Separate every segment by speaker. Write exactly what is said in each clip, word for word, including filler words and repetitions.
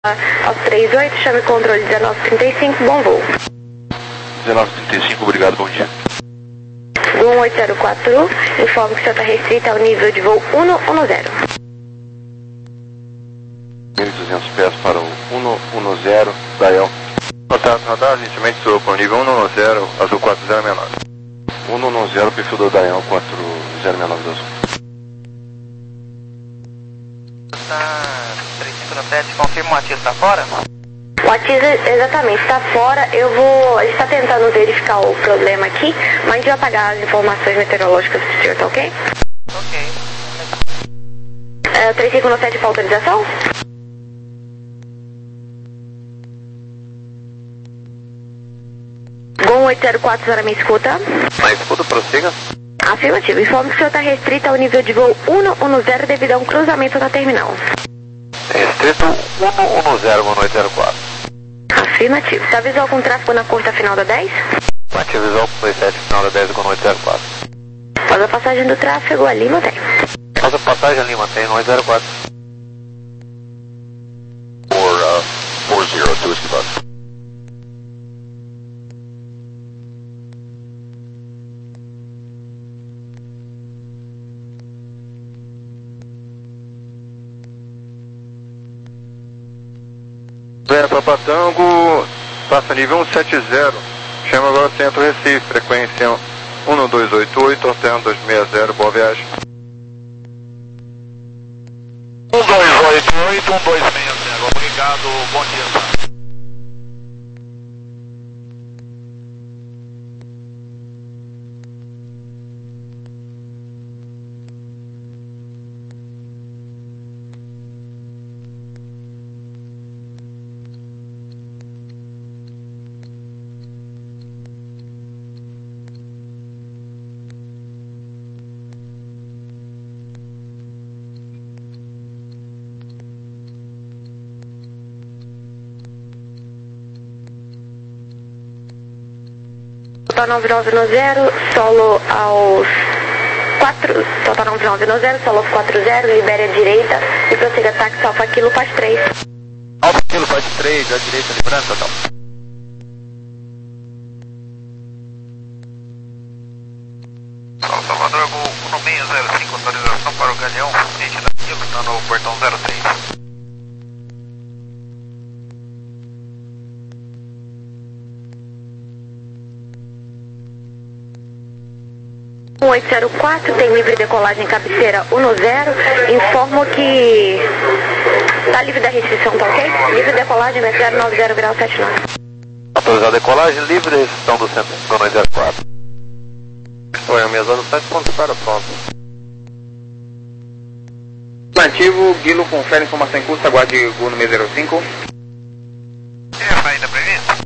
Speaker 1: Alto trinta e oito, chame controle dezenove trinta e cinco, bom voo.
Speaker 2: dezenove trinta e cinco, obrigado, bom dia.
Speaker 1: um oito zero quatro, informo que o senhor está restrito ao nível de voo cento e dez.
Speaker 2: mil e duzentos pés para o cento e dez, Dael.
Speaker 3: Contato radar, gentilmente sou para o nível cento e dez, azul quatro zero seis nove.
Speaker 2: cento e dez, perfil do Dael quatro zero seis nove do azul.
Speaker 4: Tá, três cinco sete, confirma o Matias está fora?
Speaker 1: O Matias, exatamente, está fora. Eu vou, a gente está tentando verificar o problema aqui, mas a gente vai apagar as informações meteorológicas do senhor, tá ok?
Speaker 4: Ok.
Speaker 1: É, três cinco sete para autorização? Gol oito zero quatro, senhora me escuta?
Speaker 3: Na escuta, prossiga.
Speaker 1: Afirmativo. Informo que o senhor está restrito ao nível de voo cento e dez devido a um cruzamento na terminal.
Speaker 3: Restrito cento e dez, boa noite, zero quatro.
Speaker 1: Afirmativo. Está visual com tráfego na curta final da dez?
Speaker 3: Matias visual com dois sete, final da dez, boa noite, zero quatro.
Speaker 1: Após a passagem do tráfego, ali mantém.
Speaker 3: Após a passagem ali, mantém, noite zero quatro. For, uh, quatro zero dois, Quebec. Vento para Tango, passa nível cento e setenta, chama agora Centro Recife, frequência um dois oito oito, Oceano dois seis zero, boa viagem.
Speaker 5: um dois oito oito, um dois seis zero, obrigado, bom dia, tá?
Speaker 1: Total nove nove nove zero, solo aos quatro, total nove nove nove zero, solo aos quatro zero, libere a direita e prossiga táxi Alfa Kilo, faz três.
Speaker 3: Alfa Kilo, faz três, à direita, librando, total.
Speaker 5: Salvador, voo um seis zero cinco, autorização para o Galeão, frente da Kilo, está no portão zero três.
Speaker 1: um oito zero quatro, tem livre decolagem cabeceira um zero, informo que está livre da restrição, tá ok? Livre decolagem vai zero nove zero grau sete nove.
Speaker 3: Autorizar a decolagem, livre da restrição do centro, zona zero quatro. Oi, a mesa do sete pontos para pronto.
Speaker 6: Nativo, Guilo confere informação em curso, aguarde Gol no zero cinco.
Speaker 5: E a saída prevista?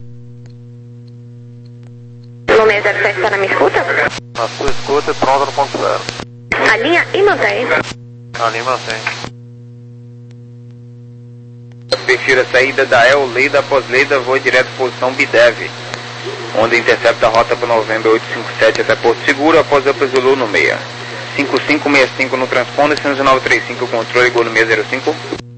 Speaker 1: No seis zero sete está na minha escuta?
Speaker 3: Na sua escuta, pronto no ponto zero.
Speaker 1: Alinha e mantém.
Speaker 3: Ali mantém.
Speaker 6: Prefiro a saída da El Leida, após Leida, voo direto posição Bidev, onde intercepta a rota para Novembro oito cinco sete até Porto Seguro, após a Zulu no meia. cinco cinco seis cinco no transponder, cinco nove três cinco, controle, Gol no zero cinco.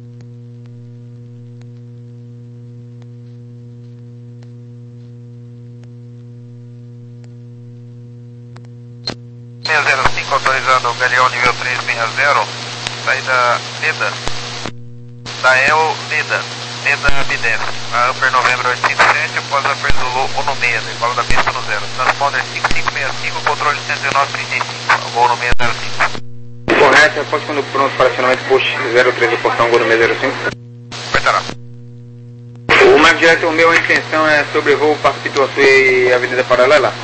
Speaker 5: seis zero cinco autorizado, Galeão nível três seis zero, saída Leda, Dael Leda, Leda Bidef, a Upper Novembro oito cinco sete, após a Upper Zulu um seis, igual da pista no zero, transponder cinco cinco seis cinco, controle cento e nove trinta e cinco, Gol no zero cinco.
Speaker 6: Correto, após quando pronto para acionamento push zero três, portão Gol no zero cinco.
Speaker 5: Apertará.
Speaker 6: O Marco Direto, o meu, a intenção é sobrevoo Parque Pituaçu e Avenida Paralela.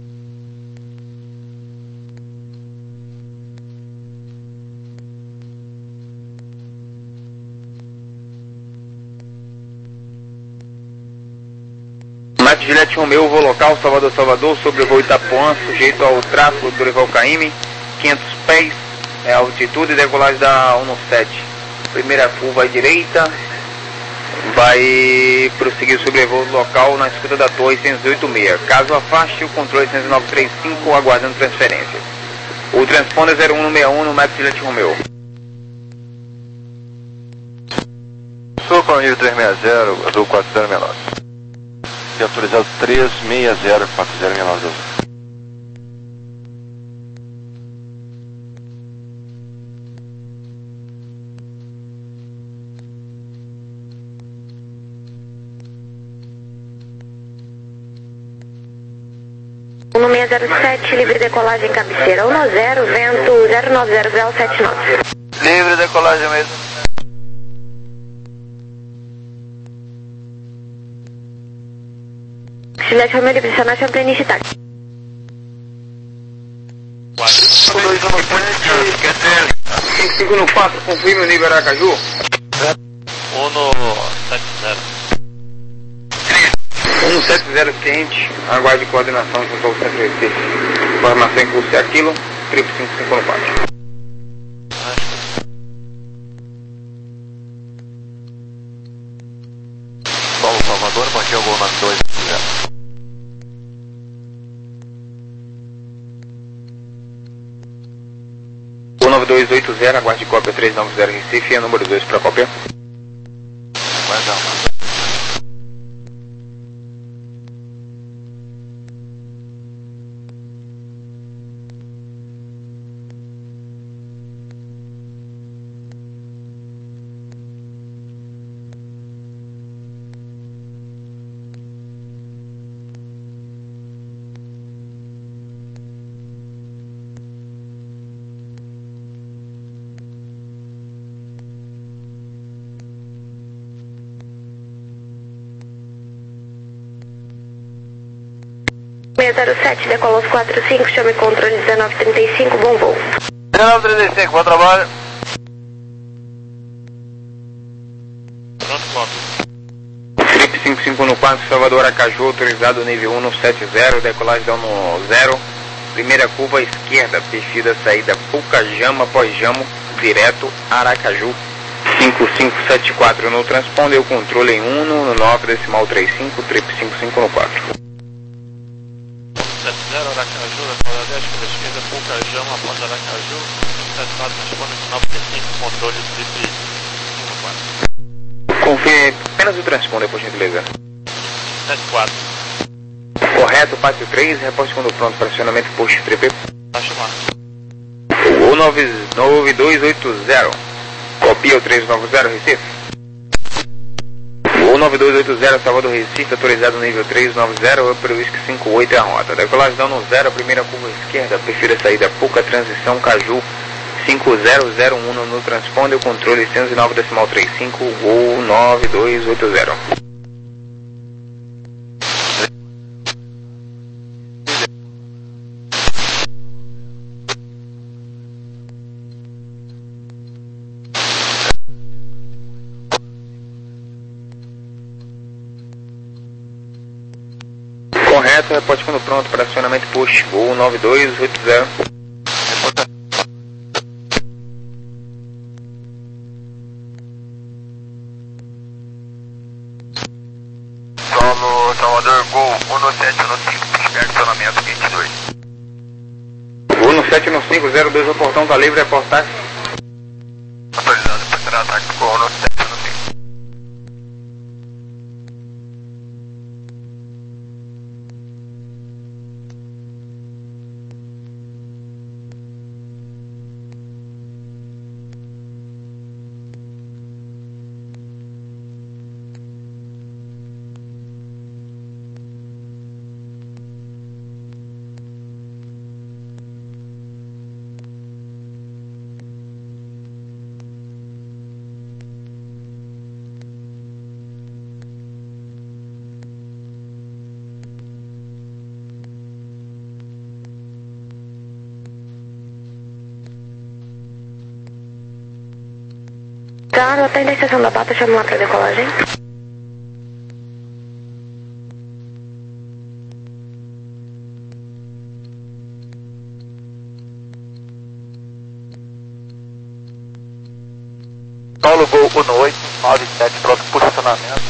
Speaker 6: Marco Juliette Romeu, voo local, Salvador, Salvador, sobrevoo Itapuã, sujeito ao tráfego do Dorival Caymmi, quinhentos pés, é, altitude e decolagem da sete. Primeira curva à direita, vai prosseguir o sobrevoo local na escuta da torre seiscentos e oitenta e seis. Caso afaste, o controle seiscentos e nove trinta e cinco, aguardando transferência. O transponder zero um sessenta e um no Marco Juliette Romeu.
Speaker 3: Sul com nível três seis zero, azul quatro zero seis nove.
Speaker 2: E autorizado três seis zero, quatro zero seis nove azul.
Speaker 1: um seis zero sete, livre decolagem cabeceira um zero, vento zero nove zero grau sete nove.
Speaker 5: Livre decolagem mesmo.
Speaker 1: Juliette Romeo, livre Sonation, plena Itachi.
Speaker 5: quatro dois um sete,
Speaker 6: cinco cinco no quatro, confirme o nível Aracaju.
Speaker 5: um sete zero.
Speaker 6: um sete zero ciente, aguarde coordenação junto ao centro Recife. Informação em curso é aquilo, triplo cinco cinco no quatro.
Speaker 2: Paulo Salvador, bati o gol na dois zero.
Speaker 6: O nove dois oito zero, aguarde cópia três nove zero Recife, e a número dois para cópia.
Speaker 2: Vai dar uma.
Speaker 1: seis zero sete, decola os quatro cinco, chame controle dezenove trinta e cinco, bom voo.
Speaker 5: dezenove trinta e cinco, bom trabalho. Pronto, pronto.
Speaker 6: Trip cinco cinco no quatro, Salvador Aracaju, autorizado nível um no sete zero, decolagem dão no zero. Primeira curva esquerda, perfil da saída Pucajama, pós-Jamo, direto Aracaju. cinco cinco sete quatro no transponder, o controle em um no nove decimal trinta e cinco, trip cinco cinco no quatro.
Speaker 5: sete zero, Aracaju, decola dez, curva esquerda, Pucajama, após Aracaju. sete quatro, transponder nove trinta e cinco, controle trip cinco no quatro.
Speaker 6: Confirme apenas o transponder, por gentileza.
Speaker 5: sete quatro.
Speaker 6: Correto, passe três, reporte quando pronto para acionamento posto trip.
Speaker 5: Vai chamar.
Speaker 6: O nove dois oito zero, copia o três nove zero Recife. O nove dois oito zero, Salvador Recife, autorizado nível três nove zero, Upper Whisky cinco oito é a rota. Decolagem dão no zero, primeira curva esquerda, prefira saída Puca, transição Caju, cinco zero zero um no transponder, o controle cento e nove decimal trinta e cinco, Gol nove dois oito zero. Correto, reporte quando pronto para acionamento push, Gol nove dois oito zero.
Speaker 5: Solo Salvador, Gol um no sete no cinco, perto do acionamento vinte e dois.
Speaker 6: Gol no sete no cinco zero dois, o portão tá livre, reportar.
Speaker 5: Autorizado para ter ataque, Gol no sete no cinco.
Speaker 1: Tá, atende a estação da Bata, chama lá pra decolagem.
Speaker 5: Paulo, Gol um no oito, nove sete, pronto, posicionamento.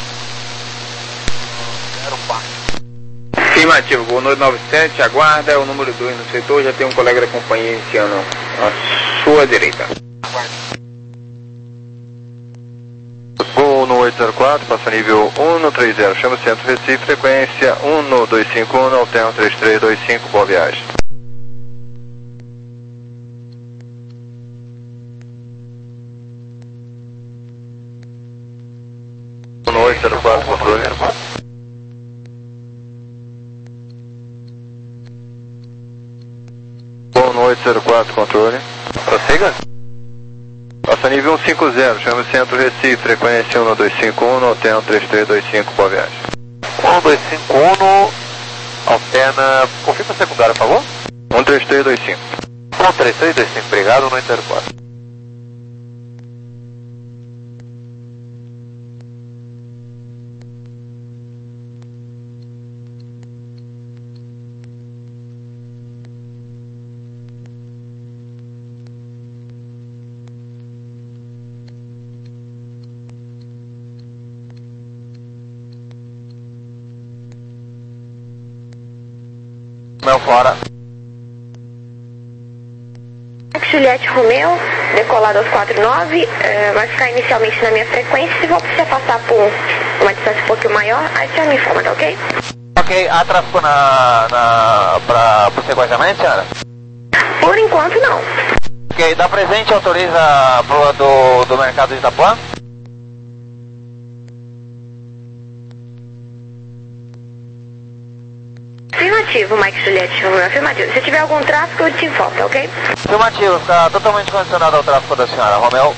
Speaker 5: zero quatro.
Speaker 6: Afirmativo, Gol nove sete, aguarda, o número dois no setor, já tem um colega da companhia iniciando à sua direita.
Speaker 2: Gol no
Speaker 3: oito zero quatro, passa nível um três zero, chama o centro Recife, frequência um dois cinco um, alterno três três dois cinco, boa viagem. oito zero quatro, controle. oito zero quatro, controle.
Speaker 2: Prossiga.
Speaker 3: Passa nível cento e cinquenta, chama o centro Recife, frequência um dois cinco um, alterno três três dois cinco, boa viagem.
Speaker 2: um dois cinco um, alterna, confirma a secundária, por favor.
Speaker 3: um três três dois cinco.
Speaker 2: um três três dois cinco, obrigado, oito zero quatro.
Speaker 3: Mel fora.
Speaker 1: Juliette Romeo, decolado aos quatro nove, é, vai ficar inicialmente na minha frequência. Se for precisar passar por uma distância um pouquinho maior, aí você me informa, tá ok?
Speaker 2: Ok, há tráfego na, na, para o sequenciamento, senhora?
Speaker 1: Por enquanto, não.
Speaker 2: Ok, da presente autoriza a proa do, do mercado de Itapuã?
Speaker 1: Afirmativo, Mike Juliette Romeo, afirmativo. Se tiver algum tráfego, eu te informo, tá ok?
Speaker 2: Afirmativo, está totalmente condicionado ao tráfego da senhora, Romeu.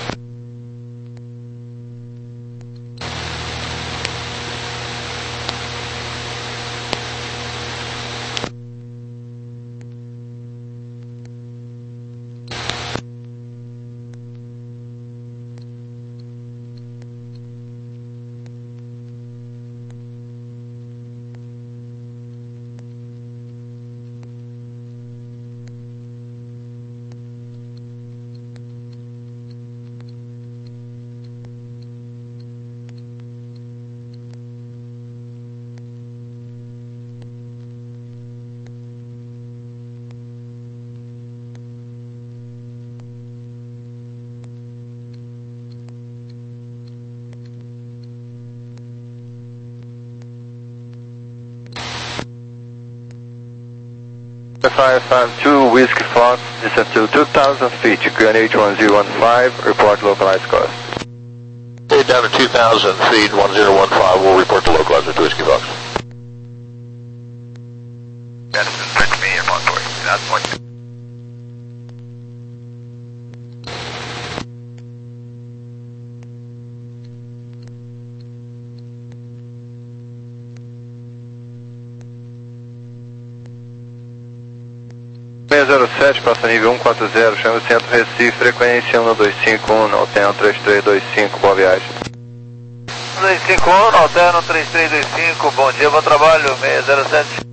Speaker 3: five five two, Whiskey Fox, descent to two thousand feet, Greenwich one zero one five, report localized cost.
Speaker 7: Stay down to two thousand feet, one zero one five, we'll report the localizer to Whiskey Fox.
Speaker 5: Madison, search me in Montour. That's one.
Speaker 3: seis zero sete, passa nível um quatro zero, chama o centro Recife, frequência um dois cinco um, alterno três três dois cinco, boa viagem.
Speaker 2: um dois cinco um, alterno três três dois cinco, bom dia, bom trabalho, seis zero sete.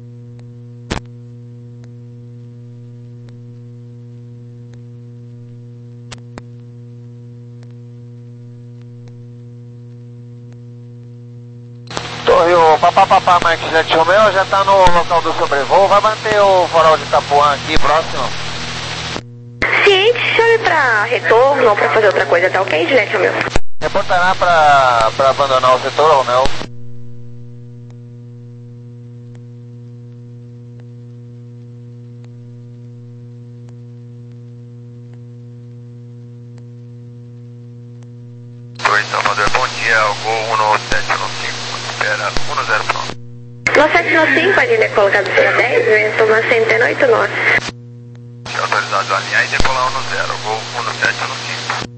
Speaker 2: Torre, o papapá Mike Juliette Romeo já está no local do sobrevoo, vai manter o farol de Itapuã aqui próximo?
Speaker 1: Ciente, chame pra retorno ou pra fazer outra coisa, tá ok, Juliette Romeo?
Speaker 2: Reportará para para abandonar o setor, Romeo.
Speaker 5: Oi, Salvador, bom dia, o Gol um sete um cinco, espera um zero pronto.
Speaker 1: No sete nove cinco, a linha colocada pela dez, vento uma centena oito nove.
Speaker 5: Autorizado a alinhar e decolar um zero, Gol um sete um cinco.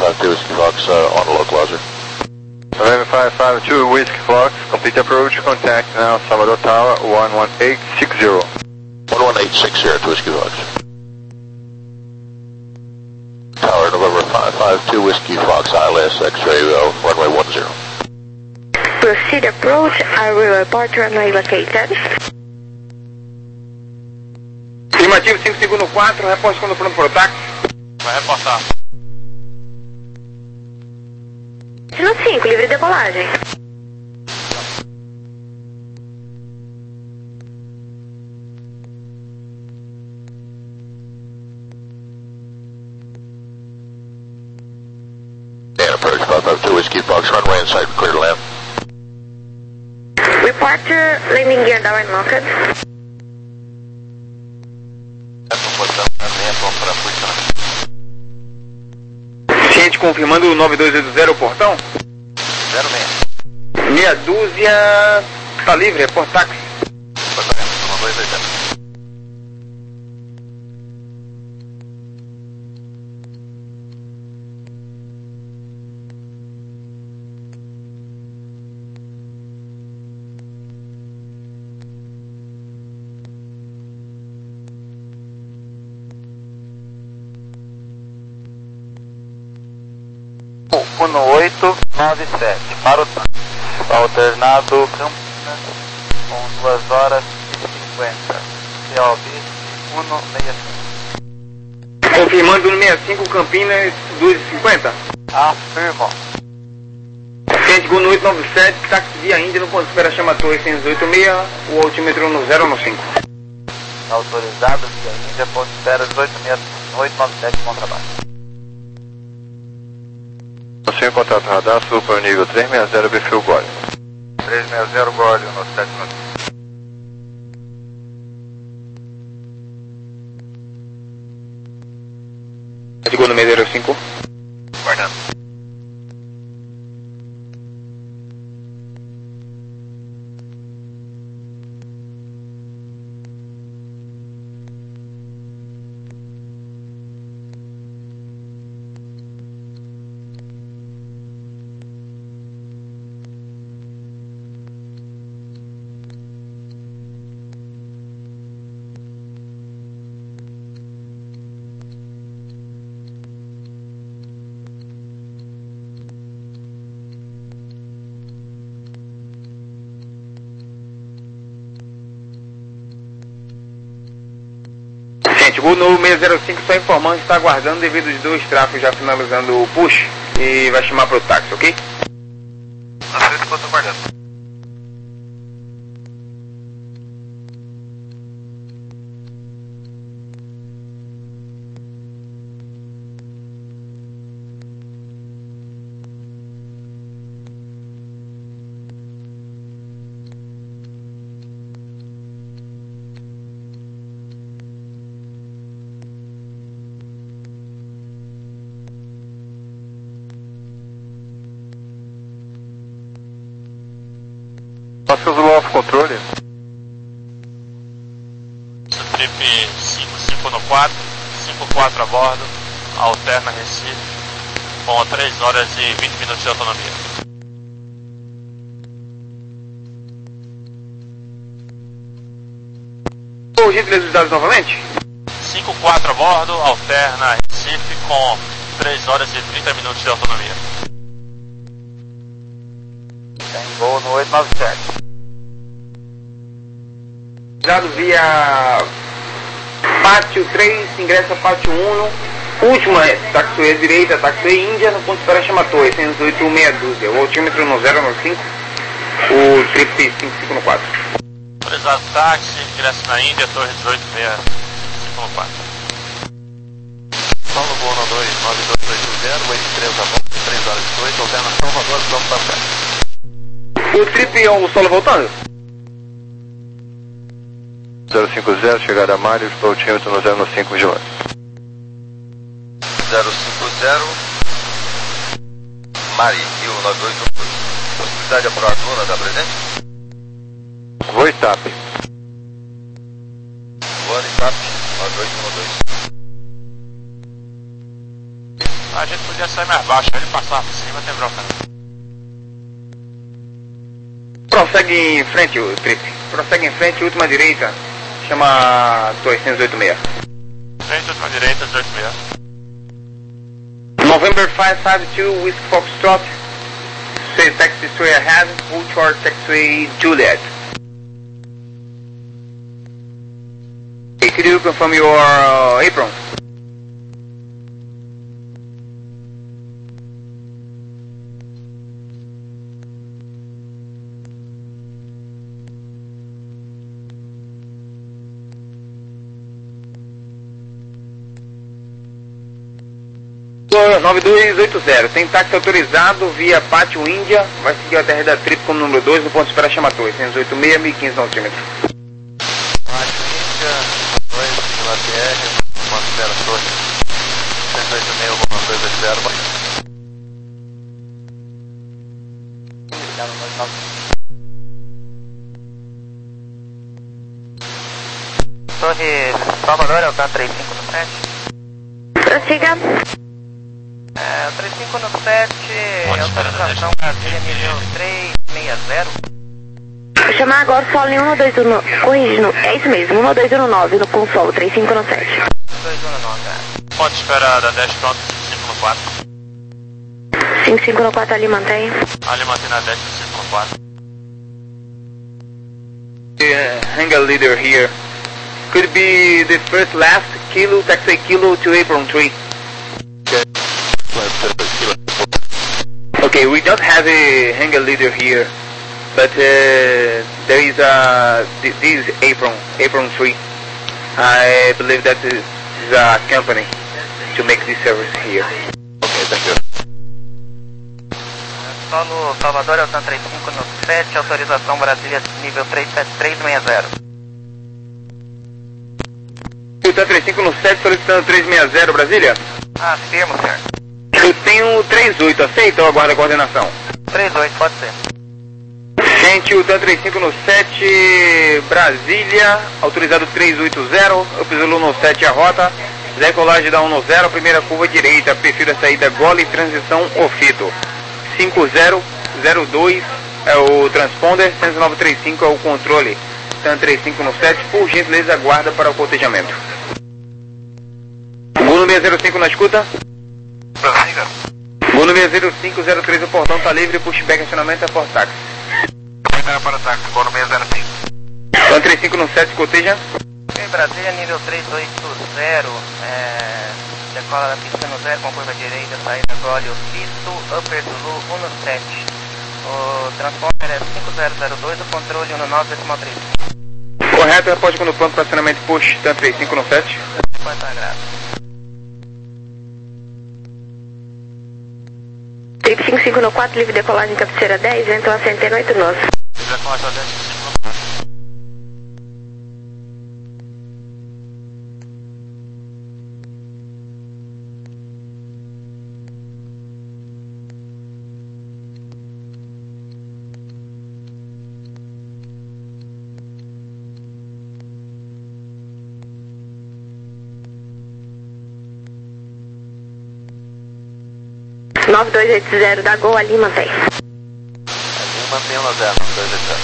Speaker 7: five two Whiskey Fox uh, on a localizer.
Speaker 3: November five five two Whiskey Fox, complete approach, contact now Salvador Tower one one eight six zero.
Speaker 7: one one eight six zero to Whiskey Fox. Tower, November five five two Whiskey Fox, I L S X-ray, uh, runway one zero.
Speaker 1: Proceed approach, I will report runway located.
Speaker 6: Afirmativo cinco segundo quatro, reporte quando pronto para o táxi.
Speaker 5: Vai reportar.
Speaker 1: No cinco, livre decolagem.
Speaker 7: And approach five five two Whiskey Fox, runway inside, clear to land.
Speaker 1: Reporter, landing gear down and locked.
Speaker 6: Ciente confirmando o nove dois oito zero o portão.
Speaker 5: zero seis.
Speaker 6: Meia dúzia. Tá livre, é por táxi.
Speaker 5: Portamento, um dois oito zero. um oito nove sete para o táxi. Alternado Campinas com duas horas e cinquenta. C O B cento e sessenta e cinco.
Speaker 6: Confirmando no sessenta e cinco Campinas duas e cinquenta.
Speaker 5: Afirmo.
Speaker 6: Ciente Gol no oito nove sete, táxi via Índia no ponto de espera chama Torre seis oito seis, o altímetro no zero no cinco.
Speaker 5: Autorizado via Índia, ponto de espera dezoito seis oito nove sete, bom trabalho.
Speaker 3: Você em contato radar, super nível três seis zero, perfil Gole.
Speaker 5: três seis zero Gole, no sete no
Speaker 6: Ciente Gol no seis zero cinco.
Speaker 5: Guardando.
Speaker 6: Gol no seis zero cinco, só informando que está aguardando devido aos dois tráfegos já finalizando o push e vai chamar para o táxi, ok?
Speaker 5: Não sei se eu estou guardando.
Speaker 3: Passa o off controle.
Speaker 8: Trip cinco cinco no quatro, cinco quatro a bordo, alterna Recife, com três horas e vinte minutos de autonomia.
Speaker 6: O gentileza dos dados novamente?
Speaker 8: cinco quatro a bordo, alterna Recife, com três horas e trinta minutos de autonomia.
Speaker 5: Tem gol no oito nove sete.
Speaker 6: Dado via Pátio três, ingressa Pátio um, última é taxiway direita, taxiway Índia, no ponto de espera chama Torre, seis oito meia dúzia, o altímetro no zero no cinco, o trip cinco cinco no quatro.
Speaker 8: Autorizado táxi, ingresso na Índia, Torre dezoito seis cinco no quatro. Paulo Gol no dois nove dois oito zero, oito três a bordo, três horas e oito, alterna Salvador, vamos para cá.
Speaker 6: O trip é o solo voltando?
Speaker 3: zero cinco zero, chegada a Mário, altímetro no zero no cinco, vigilante.
Speaker 5: zero cinco zero Mari, Rio nove dois um dois. Possibilidade de apurar a coluna, tá presente?
Speaker 3: Vou TAP.
Speaker 5: Voando em TAP, nove dois um dois.
Speaker 8: A gente podia sair mais baixo, ele passava por cima, tem bronca não.
Speaker 6: Prossegue em frente, o Trip. Prossegue em frente, última direita. Chama duzentos e oitenta e seis.
Speaker 8: Frente, última direita, duzentos e oitenta e seis.
Speaker 6: November five five two, Whiskey Foxtrot. Say taxiway ahead, full charge taxiway Juliet. Okay, could you confirm your uh, apron? nove dois oito zero, tem táxi autorizado via Pátio Índia, vai seguir a terra da Trip como número dois no ponto de espera chama Torre, seiscentos e oitenta e seis, mil e quinze centímetros.
Speaker 5: Pátio Índia, dois, pela P R, ponto de espera Torre, seiscentos e oitenta e seis, dois oito zero,
Speaker 4: Torre Salvador, é o T trinta e cinco no sete.
Speaker 1: Prossiga.
Speaker 4: É, o trinta e cinco no sete, autorização Brasília nível trezentos e sessenta.
Speaker 1: Vou chamar agora o solo em um dois um, corrigindo, é isso mesmo, um dois um nove no consolo, trinta e cinco no sete.
Speaker 4: dois um nove, é.
Speaker 8: Ponto de espera da dez pronto, cinco no quatro.
Speaker 1: cinco cinco no quatro ali, mantém.
Speaker 8: Ali mantém na dez, cinco no quatro.
Speaker 6: Uh, hangar leader here. Could be the first last kilo, taxi kilo to apron three. Okay, we don't have a hangar leader here, but uh, there is a this is apron apron three. I believe that is a company to make this service here.
Speaker 5: Ok, thank you.
Speaker 4: Solo Salvador, é o trinta e cinco no sete, autorização Brasília nível três sete três seis zero.
Speaker 6: O trinta e cinco no sete solicitando trezentos e sessenta Brasília?
Speaker 4: Afirmo, senhor.
Speaker 6: Eu tenho trinta e oito, aceita ou aguarda a coordenação?
Speaker 4: trinta e oito, pode ser.
Speaker 6: Gente, o trinta e cinco no sete, Brasília, autorizado trezentos e oitenta, eu piso no sete a rota, decolagem da um zero, primeira curva direita, perfil da saída Gole, transição Ofito. cinco zero zero dois é o transponder, cento e nove trinta e cinco é o controle. trinta e cinco no sete, por gentileza aguarda para o cotejamento. Gol seis zero cinco na escuta.
Speaker 5: Prossiga.
Speaker 6: Gol seis zero cinco zero três, o portão está livre, pushback acionamento é por táxi.
Speaker 5: Primeira para táxi, gol seis zero cinco.
Speaker 6: trinta e cinco no sete, coteja.
Speaker 4: Ok, Brasília nível trezentos e oitenta, é, decola da pista no zero com curva direita, saída Gole, Ofito, Upper Zulu um no sete. O transponder é cinco zero zero dois, o controle um nove decimal três.
Speaker 6: Correto, repórter quando pronto para acionamento push, trinta e cinco no sete.
Speaker 4: cinquenta graus.
Speaker 1: Trip cinco cinco no quatro, livre decolagem cabeceira dez, vento a cento e oito nós.
Speaker 8: Livre decolagem da dez, cinco no quatro.
Speaker 1: nove dois oito zero da Gol ali, mantém.
Speaker 5: Ali mantém um zero, nove dois oito zero.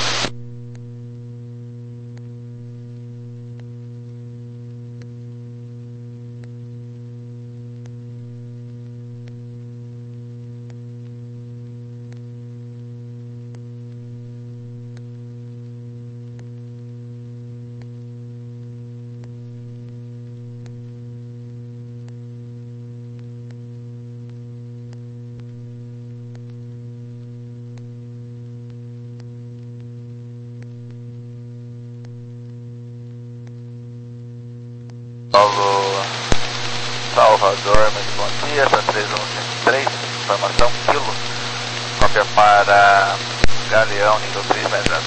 Speaker 5: Paulo Salvador, muito bom dia, essa três um cinco três, informação quilo, cópia para Galeão, nível três mais zero.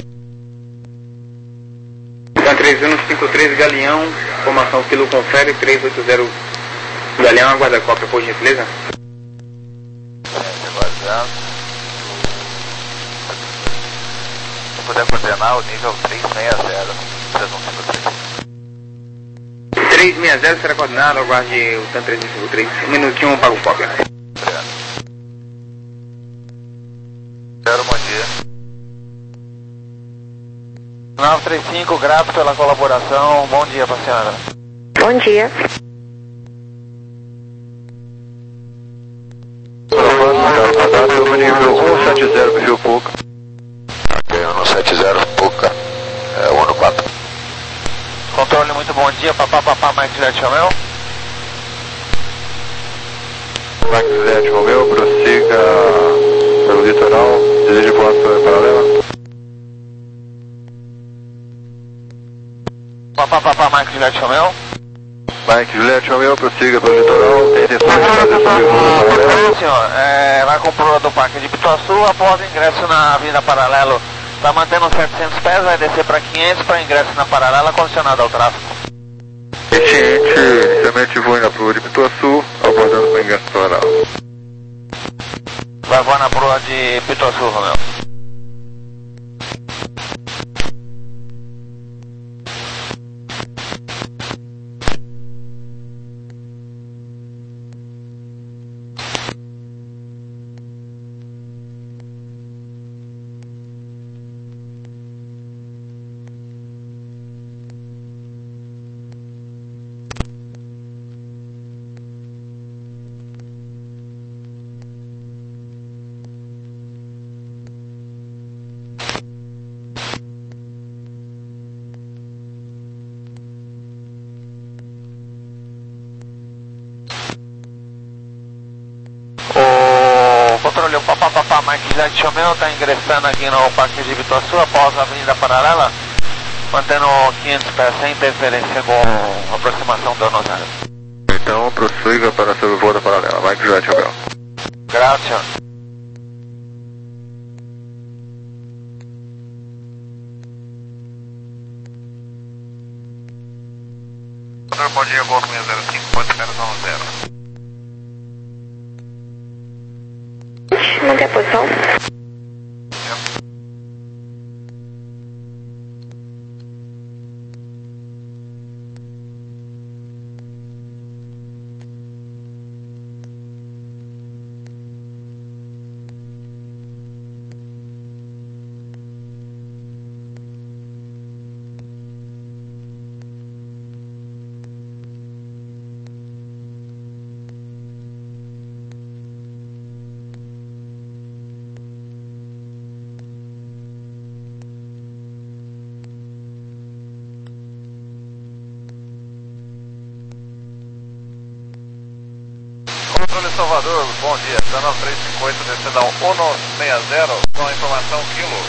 Speaker 6: três um cinco três, Galeão, formação quilo confere, trezentos e oitenta, Galeão, aguarda a cópia, por gentileza.
Speaker 5: É, aguardando. Se puder coordenar o nível três seis zero, três um cinco três.
Speaker 6: três seis zero será coordenado, aguarde o TAN três cinco três. Um minutinho para o cópia.
Speaker 5: Obrigado. Zero, bom dia.
Speaker 2: nove três cinco, grato pela colaboração. Bom dia pra senhora.
Speaker 1: Bom dia.
Speaker 3: Nível cento e setenta, perfil Puca.
Speaker 7: Ok, cento e setenta, Puca. É, um quatro.
Speaker 2: Controle, muito bom dia. Papá, papá, Mike Juliette Romeo.
Speaker 3: Mike Juliette Romeo, prossiga pelo litoral. Desejo voar sobre paralela.
Speaker 2: Papá, papá, Mike Juliette Romeo.
Speaker 3: Mike Juliette Romeo, prossiga pelo litoral. Tem intenção de fazer sobrevoo paralela?
Speaker 2: Sim, senhor. É, vai com o proa do Parque de Pituaçu. Após o ingresso na Avenida Paralelo, está mantendo setecentos pés, vai descer para quinhentos para ingresso na Paralela, condicionado ao tráfego.
Speaker 3: Ciente, inicialmente voe na proa de Pituaçu, abordando para o ingresso paralelo.
Speaker 2: Vai voar na proa de Pituaçu, Romeu. O controle, o papá, papá, Mike Juliette Romeo está ingressando aqui no Parque de Pituaçu após a Avenida Paralela, mantendo quinhentos pés sem interferência com aproximação do Onosara.
Speaker 3: Então, prossiga para sobrevoo da paralela. Mike Juliette Romeo.
Speaker 2: Graças.
Speaker 5: Bom dia, Golf seis zero cinco, pode ficar no zero.
Speaker 1: Manter a posição.
Speaker 5: Controle Salvador, bom dia. nove três cinco oito, descendo ao cento e sessenta, com a informação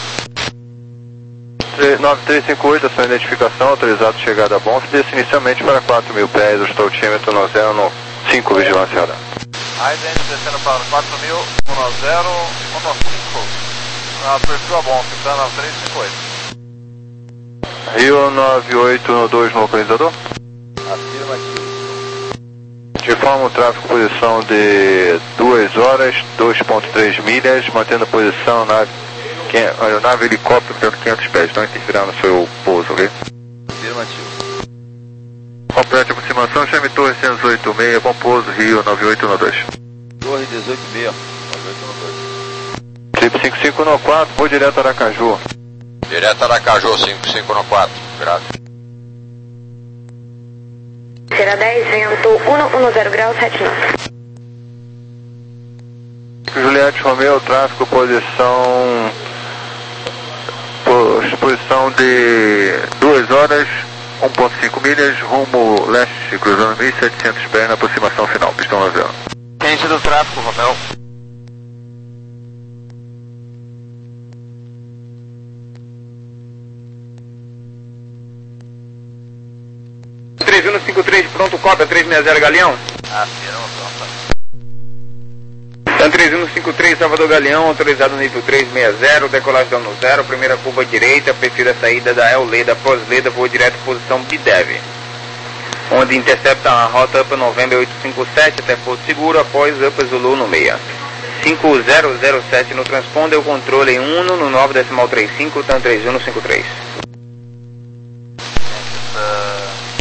Speaker 5: quilo.
Speaker 3: nove três cinco oito, a sua identificação, autorizado chegada a Bonf, desce inicialmente para quatro mil pés, o estaltímetro no zero no cinco, vigilância radar.
Speaker 5: A I D N descendo para quatro mil, um zero, um cinco, na perfil a Bonf, tá nove três cinco oito.
Speaker 3: Rio nove oito um dois no localizador.
Speaker 5: Afirmativo.
Speaker 3: Informa o tráfego posição de duas horas, dois ponto três milhas, mantendo a posição na aeronave helicóptero tendo quinhentos pés, não interferir no seu pouso, ok?
Speaker 5: Afirmativo.
Speaker 3: Complete a aproximação, chame Torre cento e oito seis, bom pouso, Rio nove oito um dois.
Speaker 5: Torre dezoito seis, nove oito um dois.
Speaker 3: Trip cinco cinco um quatro, vou direto a Aracaju.
Speaker 7: Direto Aracaju, cinco cinco um quatro, graças.
Speaker 1: Será dez, vento um zero grau sete nove.
Speaker 3: Juliette Romeo, tráfego, posição. Posição de duas horas, um ponto cinco milhas, rumo leste, cruzando mil e setecentos pés na aproximação final, pistão a zero.
Speaker 2: Ciência do tráfego, Romeu.
Speaker 6: três um cinco três, pronto, cópia, três seis zero Galeão.
Speaker 5: Afirma, pronto.
Speaker 6: TAN três um cinco três, Salvador Galeão, autorizado no nível três seis zero, decolagem dano zero, primeira curva direita, perfil a saída da El Leda, pós-Leda, voo direto, posição B D E V. Onde intercepta a rota UPA November oito cinco sete até Porto Seguro, após UPA Zulu no meia. cinco zero zero sete no transponder, o controle em um no nove decimal trinta e cinco, TAN três um cinco três.